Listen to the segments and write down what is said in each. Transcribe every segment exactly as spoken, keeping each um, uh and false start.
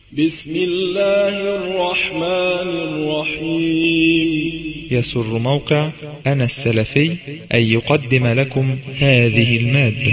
بسم الله الرحمن الرحيم. يسر موقع أنا السلفي أن يقدم لكم هذه المادة.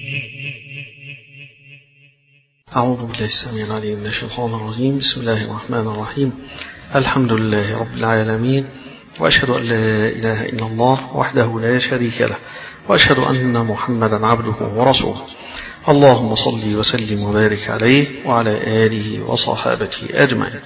أعوذ بالله السميع العليم من الشيطان الرجيم. بسم الله الرحمن الرحيم. الحمد لله رب العالمين، وأشهد أن لا إله إلا الله وحده لا شريك له، وأشهد أن محمدا عبده ورسوله. اللهم صل وسلم وبارك عليه وعلى آله وصحابته أجمعين.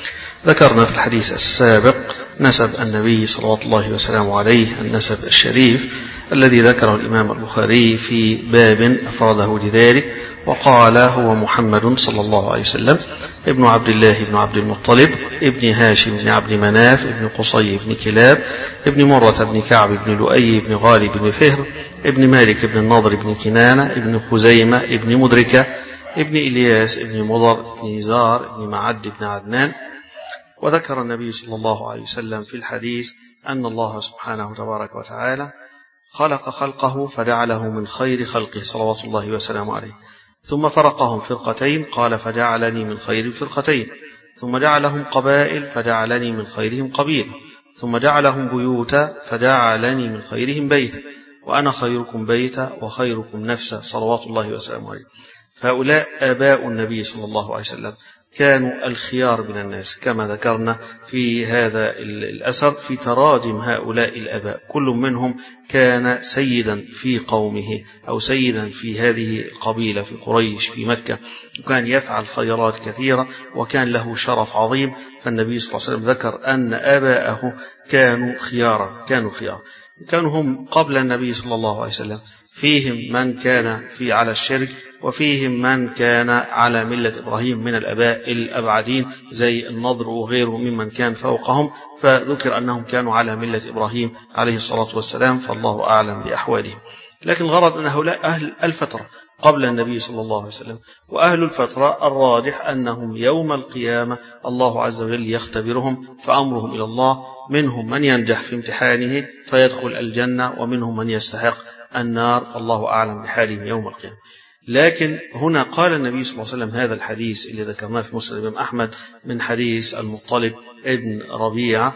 ذكرنا في الحديث السابق نسب النبي صلوات الله وسلامه عليه، النسب الشريف الذي ذكره الإمام البخاري في باب أفرده لذلك، وقال هو محمد صلى الله عليه وسلم ابن عبد الله بن عبد المطلب ابن هاشم بن عبد مناف ابن قصي بن كلاب ابن مرة بن كعب بن لؤي بن غالب بن فهر ابن مالك بن النضر بن كنانة ابن خزيمة ابن مدركة ابن إلياس ابن مضر ابن نزار ابن معد بن عدنان. وذكر النبي صلى الله عليه وسلم في الحديث أن الله سبحانه تبارك وتعالى خلق خلقه فجعله من خير خلقه صلوات الله وسلامه عليه، ثم فرقهم فرقتين قال فجعلني من خير الفرقتين، ثم جعلهم قبائل فجعلني من خيرهم قبيلة، ثم جعلهم بيوتا فجعلني من خيرهم بيتا، وأنا خيركم بيتا وخيركم نفسا صلوات الله وسلامه عليه. فهؤلاء آباء النبي صلى الله عليه وسلم كانوا الخيار من الناس، كما ذكرنا في هذا الأثر في تراجم هؤلاء الآباء. كل منهم كان سيدا في قومه أو سيدا في هذه القبيلة في قريش في مكة، وكان يفعل خيرات كثيرة وكان له شرف عظيم. فالنبي صلى الله عليه وسلم ذكر أن آباءه كانوا خيارا كانوا خيار كانوا هم قبل النبي صلى الله عليه وسلم، فيهم من كان في على الشرك، وفيهم من كان على ملة إبراهيم من الآباء الأبعدين زي النضر وغيره ممن كان فوقهم، فذكر أنهم كانوا على ملة إبراهيم عليه الصلاة والسلام، فالله أعلم بأحوالهم. لكن الغرض أن هؤلاء أهل الفترة قبل النبي صلى الله عليه وسلم، وأهل الفترة الراجح أنهم يوم القيامة الله عز وجل يختبرهم فأمرهم إلى الله، منهم من ينجح في امتحانه فيدخل الجنة، ومنهم من يستحق النار، فالله أعلم بحالهم يوم القيامة. لكن هنا قال النبي صلى الله عليه وسلم هذا الحديث اللي ذكرناه في مسند الإمام أحمد من حديث المطلب ابن ربيعة،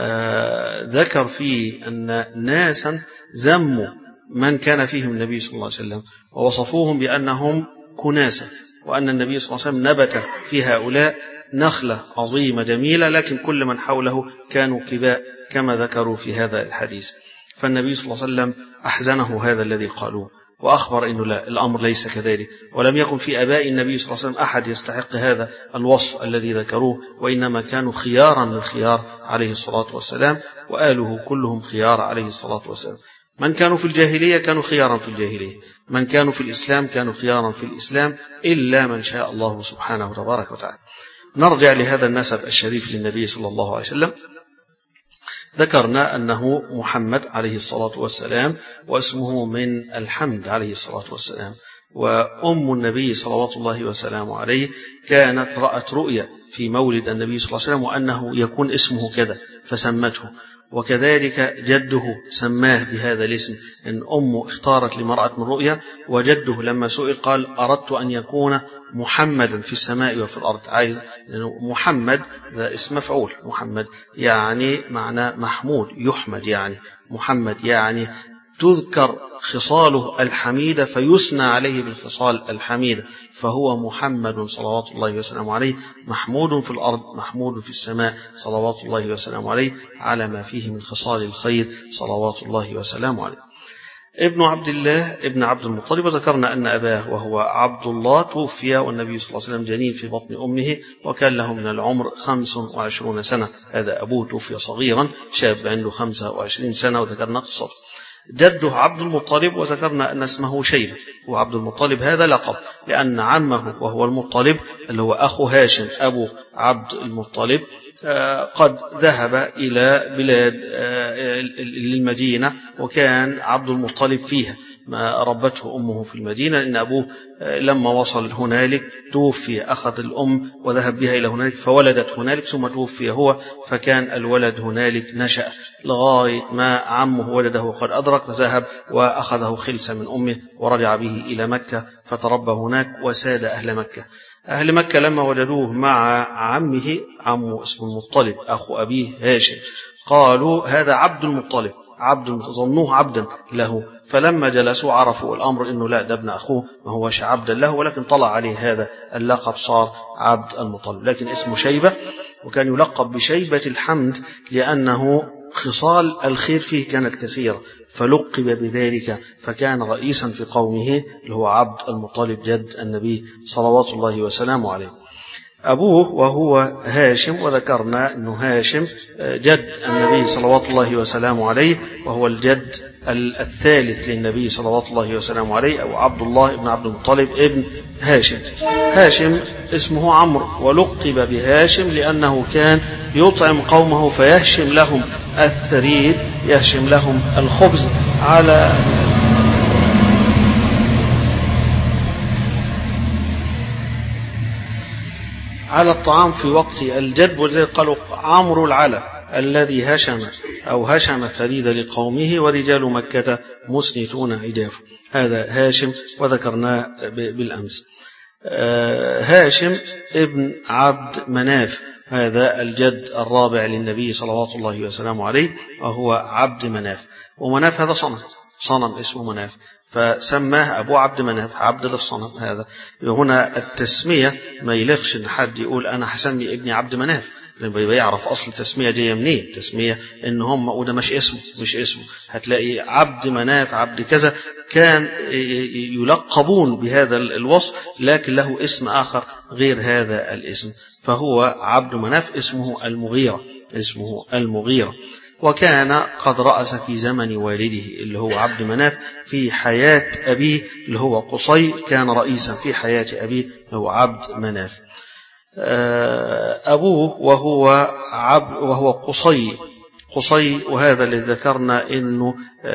آه ذكر فيه أن ناسا ذموا من كان فيهم النبي صلى الله عليه وسلم ووصفوهم بأنهم كناسة، وأن النبي صلى الله عليه وسلم نبت في هؤلاء نخلة عظيمة جميلة، لكن كل من حوله كانوا كباء كما ذكروا في هذا الحديث. فالنبي صلى الله عليه وسلم أحزنه هذا الذي قالوه، وأخبر إنه لا، الأمر ليس كذلك، ولم يكن في آباء النبي صلى الله عليه وسلم أحد يستحق هذا الوصف الذي ذكروه، وإنما كانوا خيارا للخيار عليه الصلاة والسلام، وآله كلهم خيار عليه الصلاة والسلام. من كانوا في الجاهلية كانوا خيارا في الجاهلية، من كانوا في الإسلام كانوا خيارا في الإسلام، إلا من شاء الله سبحانه تبارك وتعالى. نرجع لهذا النسب الشريف للنبي صلى الله عليه وسلم. ذكرنا أنه محمد عليه الصلاة والسلام، واسمه من الحمد عليه الصلاة والسلام، وأم النبي صلوات الله وسلامه عليه كانت رأت رؤيا في مولد النبي صلى الله عليه وسلم وأنه يكون اسمه كذا فسمته، وكذلك جده سماه بهذا الاسم، إن أمه اختارت لمرأة من رؤيا، وجده لما سئل قال أردت أن يكون محمدا في السماء وفي الأرض، عايز محمد ذا اسم مفعول، محمد يعني معنى محمود يحمد، يعني محمد يعني تذكر خصاله الحميدة فيثنى عليه بالخصال الحميدة، فهو محمد صلوات الله وسلامه عليه، محمود في الأرض محمود في السماء صلوات الله وسلامه عليه، على ما فيه من خصال الخير صلوات الله وسلامه عليه. ابن عبد الله ابن عبد المطلب، وذكرنا أن أباه وهو عبد الله توفي والنبي صلى الله عليه وسلم جنين في بطن أمه، وكان له من العمر خمس وعشرون سنة. هذا أبوه توفي صغيرا، شاب عنده خمسة وعشرين سنة، وذكرنا قصته. جده عبد المطلب، وذكرنا أن اسمه شيبة، وعبد المطلب هذا لقب لأن عمه وهو المطلب اللي هو أخو هاشم أبو عبد المطلب قد ذهب إلى بلاد المدينة، وكان عبد المطلب فيها، ما ربته أمه في المدينة، إن أبوه لما وصل هنالك توفي، أخذ الأم وذهب بها إلى هنالك فولدت هنالك ثم توفي هو، فكان الولد هنالك نشأ لغاية ما عمه ولده وقد أدرك، فذهب وأخذه خلسة من أمه ورجع به إلى مكة فتربى هناك وساد أهل مكة. أهل مكة لما وجدوه مع عمه، عمه اسمه المطلب أخو أبيه هاشم، قالوا هذا عبد المطلب، عبد ظنوه عبدا له، فلما جلسوا عرفوا الأمر إنه لا، ده ابن أخوه ما هوش عبدا له، ولكن طلع عليه هذا اللقب صار عبد المطلب، لكن اسمه شيبة، وكان يلقب بشيبة الحمد لأنه خصال الخير فيه كانت كثيرة فلقب بذلك، فكان رئيسا في قومه اللي هو عبد المطلب جد النبي صلوات الله وسلامه عليه. أبوه وهو هاشم، وذكرنا أنه هاشم جد النبي صلوات الله وسلامه عليه، وهو الجد الثالث للنبي صلوات الله وسلامه عليه، أو عبد الله ابن عبد المطلب ابن هاشم. هاشم اسمه عمرو، ولقب بهاشم لأنه كان يطعم قومه فيهشم لهم الثريد، يهشم لهم الخبز على على الطعام في وقت الجد، ولذلك قالوا عمرو العلا الذي هشم أو هشم الثريد لقومه، ورجال مكة مسنتون عجاف. هذا هاشم وذكرناه بالأمس. هاشم ابن عبد مناف، هذا الجد الرابع للنبي صلوات الله وسلامه عليه، وهو عبد مناف. ومناف هذا صنم، صنم اسمه مناف، فسماه أبو عبد مناف، عبد للصنم. هذا هنا التسمية ما يلغش إن حد يقول أنا حسمي ابني عبد مناف، لأنه يعرف أصل التسمية جاية منين. التسمية إن هم، وده مش اسمه مش اسمه هتلاقي عبد مناف عبد كذا، كان يلقبون بهذا الوصف لكن له اسم آخر غير هذا الاسم، فهو عبد مناف اسمه المغيرة، اسمه المغيرة. وكان قد رأس في زمن والده اللي هو عبد مناف في حياة أبيه اللي هو قصي، كان رئيسا في حياة أبيه اللي هو عبد مناف. أبوه وهو عبد وهو قصي قصي وهذا اللي ذكرنا إنه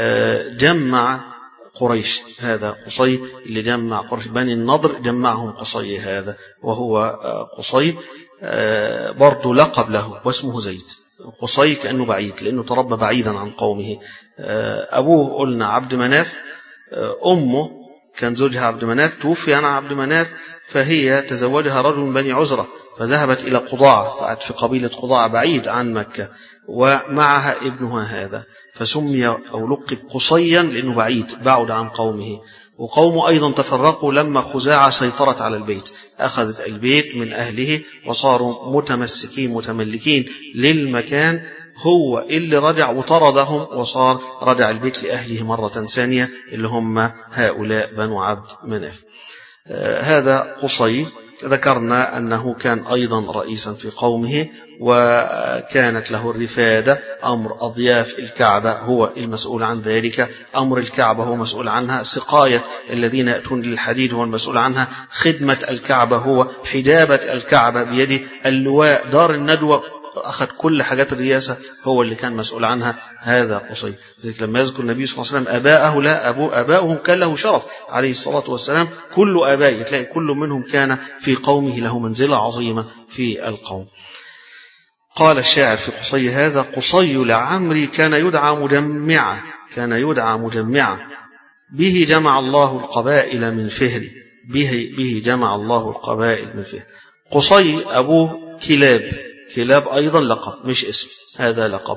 جمع قريش، هذا قصي اللي جمع قريش، بني النضر جمعهم قصي هذا، وهو قصي برضو لقب له واسمه زيد. قصي كأنه بعيد لأنه تربى بعيدا عن قومه. أبوه قلنا عبد مناف، أمه كان زوجها عبد مناف توفي عن عبد مناف، فهي تزوجها رجل من بني عزرة فذهبت إلى قضاعة، فقعدت في قبيلة قضاعة بعيد عن مكة، ومعها ابنها هذا، فسمي أو لقب قصيا لأنه بعيد بعد عن قومه. وقومه أيضا تفرقوا لما خزاعة سيطرت على البيت، أخذت البيت من أهله وصاروا متمسكين متملكين للمكان، هو اللي رجع وطردهم وصار رجع البيت لأهله مرة ثانية اللي هم هؤلاء بنو عبد مناف. آه هذا قصي ذكرنا أنه كان أيضا رئيسا في قومه، وكانت له الرفادة، أمر أضياف الكعبة هو المسؤول عن ذلك، أمر الكعبة هو مسؤول عنها، سقاية الذين يأتون للحديد هو المسؤول عنها، خدمة الكعبة هو حجابة الكعبة بيده، اللواء دار الندوة أخذ كل حاجات الرئاسة هو اللي كان مسؤول عنها. هذا قصي. لما يذكر النبي صلى الله عليه وسلم أباءه، لا أبو أباؤهم كان له شرف عليه الصلاة والسلام، كل أبائه تلاقي كل منهم كان في قومه له منزلة عظيمة في القوم. قال الشاعر في قصي هذا: قصي لعمري كان يدعى مجمعا، كان يدعى مجمعا، به جمع الله القبائل من فهر، به, به جمع الله القبائل من فهر. قصي أبوه كلاب، كلاب أيضا لقب مش اسم، هذا لقب.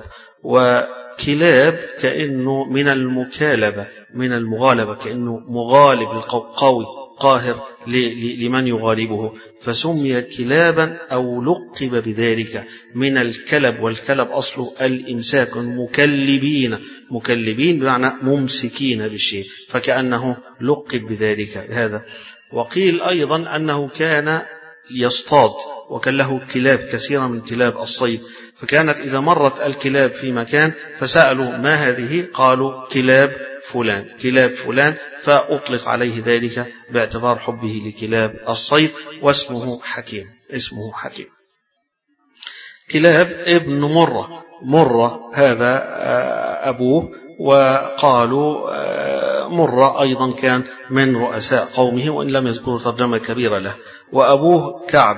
وكلاب كأنه من المكالبة، من المغالبة، كأنه مغالب القوي قاهر لمن يغالبه، فسمي كلابا أو لقب بذلك من الكلب، والكلب أصله الإمساك، مكلبين، مكلبين بمعنى ممسكين بالشيء، فكأنه لقب بذلك هذا. وقيل أيضا أنه كان يصطاد، وكان له كلاب كثيرة من كلاب الصيد، فكانت إذا مرت الكلاب في مكان فسألوا ما هذه، قالوا كلاب فلان، كلاب فلان، فأطلق عليه ذلك باعتبار حبه لكلاب الصيد، واسمه حكيم، اسمه حكيم. كلاب ابن مرة، مرة هذا أبوه، وقالوا ومرة أيضا كان من رؤساء قومه وإن لم يذكروا ترجمة كبيرة له. وأبوه كعب،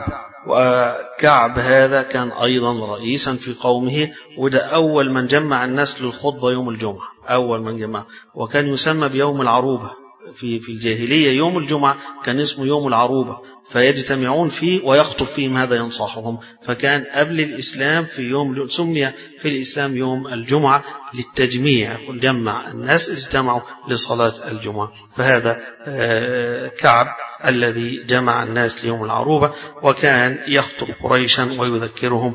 وكعب هذا كان أيضا رئيسا في قومه، وده أول من جمع الناس للخطبة يوم الجمعة، أول من جمع، وكان يسمى بيوم العروبة. في في الجاهلية يوم الجمعة كان اسمه يوم العروبة، فيجتمعون فيه ويخطب فيهم، هذا ينصحهم. فكان قبل الإسلام في يوم سمي في الإسلام يوم الجمعة للتجميع، يقول جمع الناس اجتمعوا لصلاة الجمعة. فهذا كعب الذي جمع الناس ليوم العروبة، وكان يخطب قريشا ويذكرهم،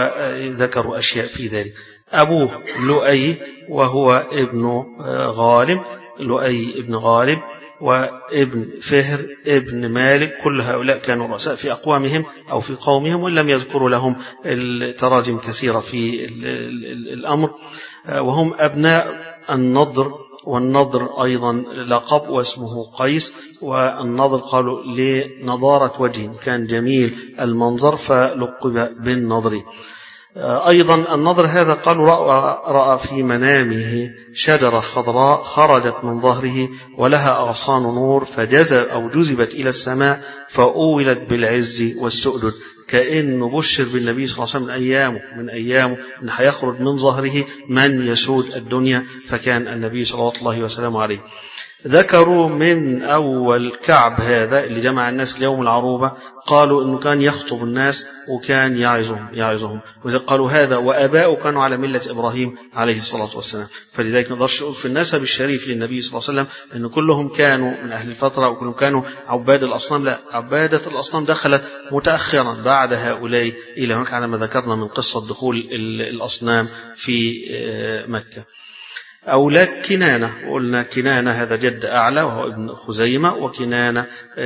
وذكروا أشياء في ذلك. أبوه لؤي وهو ابن غالب، لؤي ابن غالب وابن فهر ابن مالك، كل هؤلاء كانوا رؤساء في أقوامهم أو في قومهم، وإن لم يذكروا لهم التراجم كثيرة في الأمر. وهم أبناء النضر، والنضر أيضا لقب واسمه قيس، والنضر قالوا لنضارة وجه، كان جميل المنظر فلقب بالنضر. أيضا النضر هذا قالوا رأى, رأى في منامه شجرة خضراء خرجت من ظهره ولها أغصان نور، فجذب أو جذبت إلى السماء فأولت بالعز والسؤدد، كأنه بشر بالنبي صلى الله عليه وسلم من أيامه من أيامه أن هيخرج من ظهره من يسود الدنيا، فكان النبي صلى الله عليه وسلم عليه. ذكروا من أول كعب هذا اللي جمع الناس ليوم العروبة، قالوا أنه كان يخطب الناس وكان يعظهم يعظهم وإذا قالوا هذا وأباؤه كانوا على ملة إبراهيم عليه الصلاة والسلام. فلذلك نقدرش نقول في النسب الشريف للنبي صلى الله عليه وسلم أن كلهم كانوا من أهل الفترة وكلهم كانوا عباد الأصنام، لا، عبادة الأصنام دخلت متأخرا بعد هؤلاء إلى هناك، على ما ذكرنا من قصة دخول الأصنام في مكة. أولاد كنانة، وقلنا كنانة هذا جد أعلى وهو ابن خزيمة، وكنانة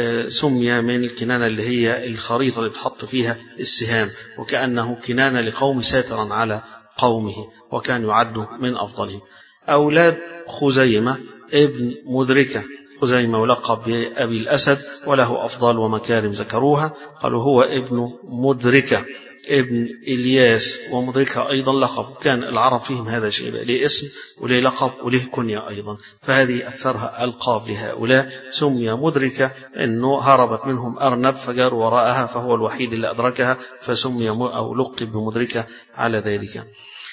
سمي من الكنانة اللي هي الخريطة اللي بتحط فيها السهام، وكأنه كنانة لقوم ساترا على قومه، وكان يعد من أفضلهم. أولاد خزيمة ابن مدركة، خزيمة ولقب بأبي الأسد، وله أفضال ومكارم ذكروها، قالوا هو ابن مدركة ابن إلياس، ومدركة أيضا لقب، كان العرب فيهم هذا الشيء، ليه اسم وليه لقب وليه كنية أيضا، فهذه أكثرها ألقاب لهؤلاء. سمي مدركة أنه هربت منهم أرنب فجاروا وراءها فهو الوحيد اللي أدركها، فسمي أو لقب بمدركة على ذلك.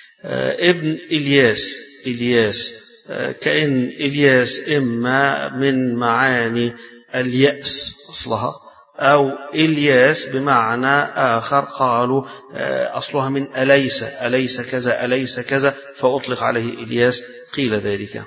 ابن إلياس، إلياس كأن إلياس إما من معاني اليأس أصلها، أو إلياس بمعنى آخر، قالوا أصلها من أليس، أليس كذا أليس كذا، فأطلق عليه إلياس، قيل ذلك.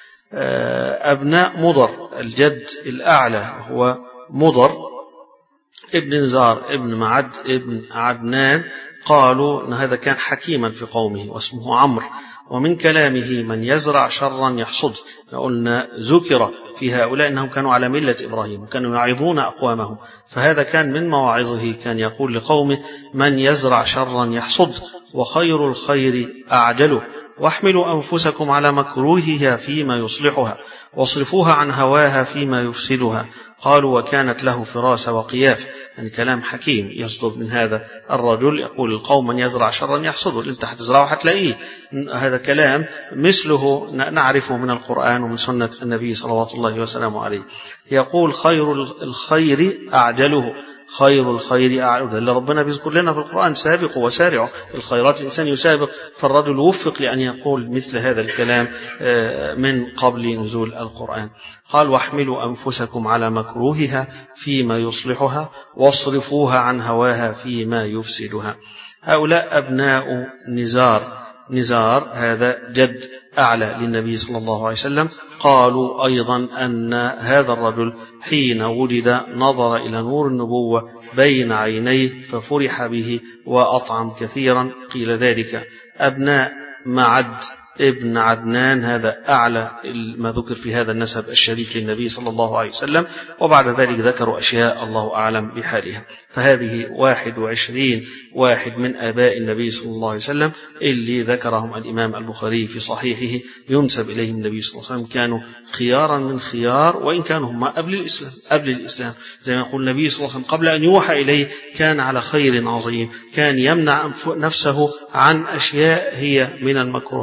أبناء مضر، الجد الأعلى هو مضر ابن نزار ابن معد ابن عدنان، قالوا أن هذا كان حكيما في قومه واسمه عمرو، ومن كلامه من يزرع شرا يحصد. قلنا ذكر في هؤلاء أنهم كانوا على ملة إبراهيم وكانوا يعظون أقوامهم، فهذا كان من مواعظه، كان يقول لقومه من يزرع شرا يحصد، وخير الخير أعجله، واحملوا أنفسكم على مكروهها فيما يصلحها، واصرفوها عن هواها فيما يفسدها. قالوا وكانت له فراسة وقياف، يعني كلام حكيم يصدر من هذا الرجل، يقول القوم من يزرع شرا يحصده، اللي انت هتزرعه هتلاقيه. هذا كلام مثله نعرفه من القرآن ومن سنة النبي صلوات الله وسلامه عليه. يقول خير الخير أعجله، خير الخير أعجله، اللي ربنا بيذكر لنا في القرآن سابقوا وسارعوا الخيرات، الإنسان يسابق، فالرجل وفق لأن يقول مثل هذا الكلام من قبل نزول القرآن. قال واحملوا أنفسكم على مكروهها فيما يصلحها، واصرفوها عن هواها فيما يفسدها. هؤلاء أبناء نزار، نزار هذا جد أعلى للنبي صلى الله عليه وسلم. قالوا أيضا أن هذا الرجل حين ولد نظر إلى نور النبوة بين عينيه ففرح به وأطعم كثيرا، قيل ذلك. أبناء معد ابن عدنان، هذا أعلى ما ذكر في هذا النسب الشريف للنبي صلى الله عليه وسلم، وبعد ذلك ذكروا أشياء الله أعلم بحالها. فهذه واحد وعشرين واحد من آباء النبي صلى الله عليه وسلم اللي ذكرهم الإمام البخاري في صحيحه، ينسب إليهم النبي صلى الله عليه وسلم كانوا خيارا من خيار، وإن كانوا هم قبل الإسلام قبل الإسلام زي ما يقول النبي صلى الله عليه وسلم قبل أن يوحى إليه كان على خير عظيم، كان يمنع نفسه عن أشياء هي من المكروهات،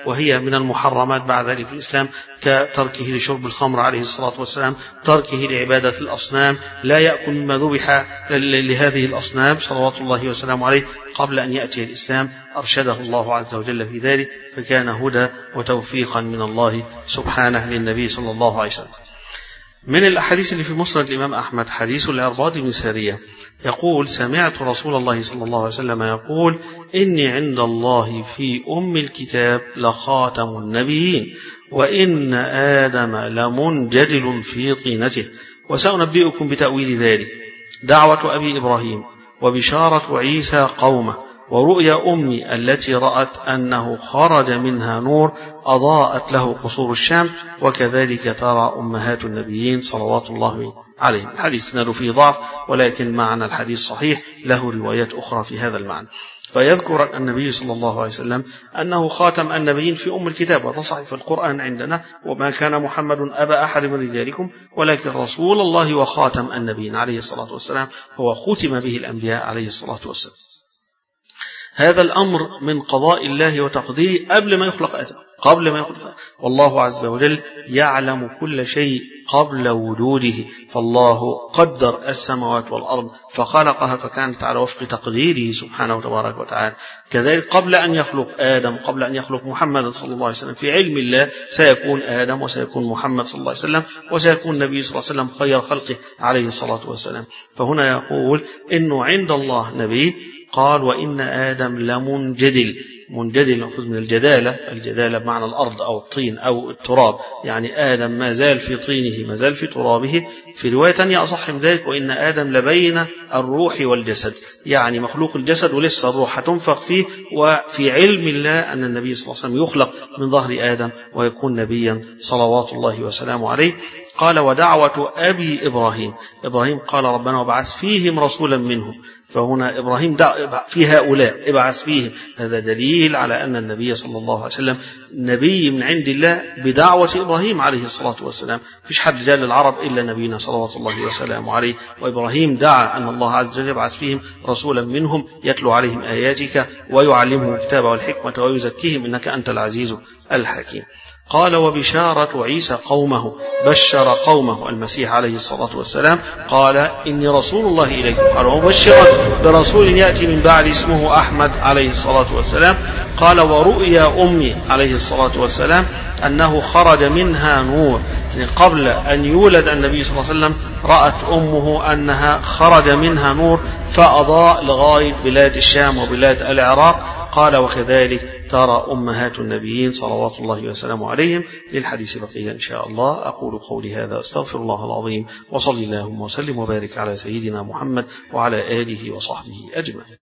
وهي من المحرمات بعد ذلك في الإسلام، كتركه لشرب الخمر عليه الصلاة والسلام، تركه لعبادة الأصنام، لا يأكل مما ذبح لهذه الأصنام صلوات الله وسلامه عليه قبل أن يأتي الإسلام. أرشده الله عز وجل في ذلك، فكان هدى وتوفيقا من الله سبحانه للنبي صلى الله عليه وسلم. من الأحاديث اللي في مسند الإمام أحمد حديث العرباض بن سارية يقول: سمعت رسول الله صلى الله عليه وسلم يقول: إني عند الله في أم الكتاب لخاتم النبيين، وإن آدم لمنجدل في طينته، وسأنبئكم بتأويل ذلك. دعوة أبي إبراهيم، وبشارة عيسى قومه، ورؤيا أمي التي رأت أنه خرج منها نور أضاءت له قصور الشام، وكذلك ترى أمهات النبيين صلوات الله عليهم. الحديث سند فيه ضعف، ولكن معنى الحديث صحيح، له روايات أخرى في هذا المعنى. فيذكر النبي صلى الله عليه وسلم أنه خاتم النبيين في أم الكتاب، وهذا صحيح في القرآن عندنا: وما كان محمد أبا أحد من رجالكم ولكن رسول الله وخاتم النبيين عليه الصلاة والسلام، هو ختم به الأنبياء عليه الصلاة والسلام. هذا الأمر من قضاء الله وتقديره قبل ما يخلق آدم، قبل ما يخلق، والله عز وجل يعلم كل شيء قبل وجوده. فالله قدر السماوات والأرض فخلقها فكانت على وفق تقديره سبحانه وتبارك وتعالى. كذلك قبل أن يخلق آدم، قبل أن يخلق محمد صلى الله عليه وسلم، في علم الله سيكون آدم وسيكون محمد صلى الله عليه وسلم وسيكون النبي صلى الله عليه وسلم خير خلقه عليه الصلاة والسلام. فهنا يقول إنه عند الله نبي. قال: وإن آدم لمنجدل. منجدل نأخذ من الجدالة، الجدالة بمعنى الأرض أو الطين أو التراب، يعني آدم ما زال في طينه، ما زال في ترابه. في رواية تانية أصح من ذلك: وإن آدم لبين الروح والجسد، يعني مخلوق الجسد ولسه الروح هتنفخ فيه. وفي علم الله أن النبي صلى الله عليه وسلم يخلق من ظهر آدم ويكون نبيا صلوات الله وسلامه عليه. قال: ودعوة أبي إبراهيم. إبراهيم قال: ربنا وابعث فيهم رسولا منهم. فهنا إبراهيم في هؤلاء ابعث فيهم، هذا دليل على أن النبي صلى الله عليه وسلم نبي من عند الله بدعوة إبراهيم عليه الصلاة والسلام. فيش حد جاء للعرب إلا نبينا صلوات الله وسلامه عليه. وإبراهيم دعا أن الله عز وجل يبعث فيهم رسولا منهم يتلو عليهم آياتك ويعلمهم الكتاب والحكمة ويزكيهم إنك أنت العزيز الحكيم. قال: وبشارة عيسى قومه، بشر قومه المسيح عليه الصلاة والسلام. قال: إني رسول الله إليكم. قال: ومبشرا برسول يأتي من بعد اسمه أحمد عليه الصلاة والسلام. قال: ورؤيا أمي عليه الصلاة والسلام أنه خرج منها نور، يعني قبل أن يولد النبي صلى الله عليه وسلم رأت أمه أنها خرج منها نور فأضاء لغاية بلاد الشام وبلاد العراق. قال: وكذلك ترى أمهات النبيين صلوات الله وسلامه عليهم. للحديث بقية إن شاء الله. أقول قولي هذا، أستغفر الله العظيم، وصلي اللهم وسلم وبارك على سيدنا محمد وعلى آله وصحبه أجمعين.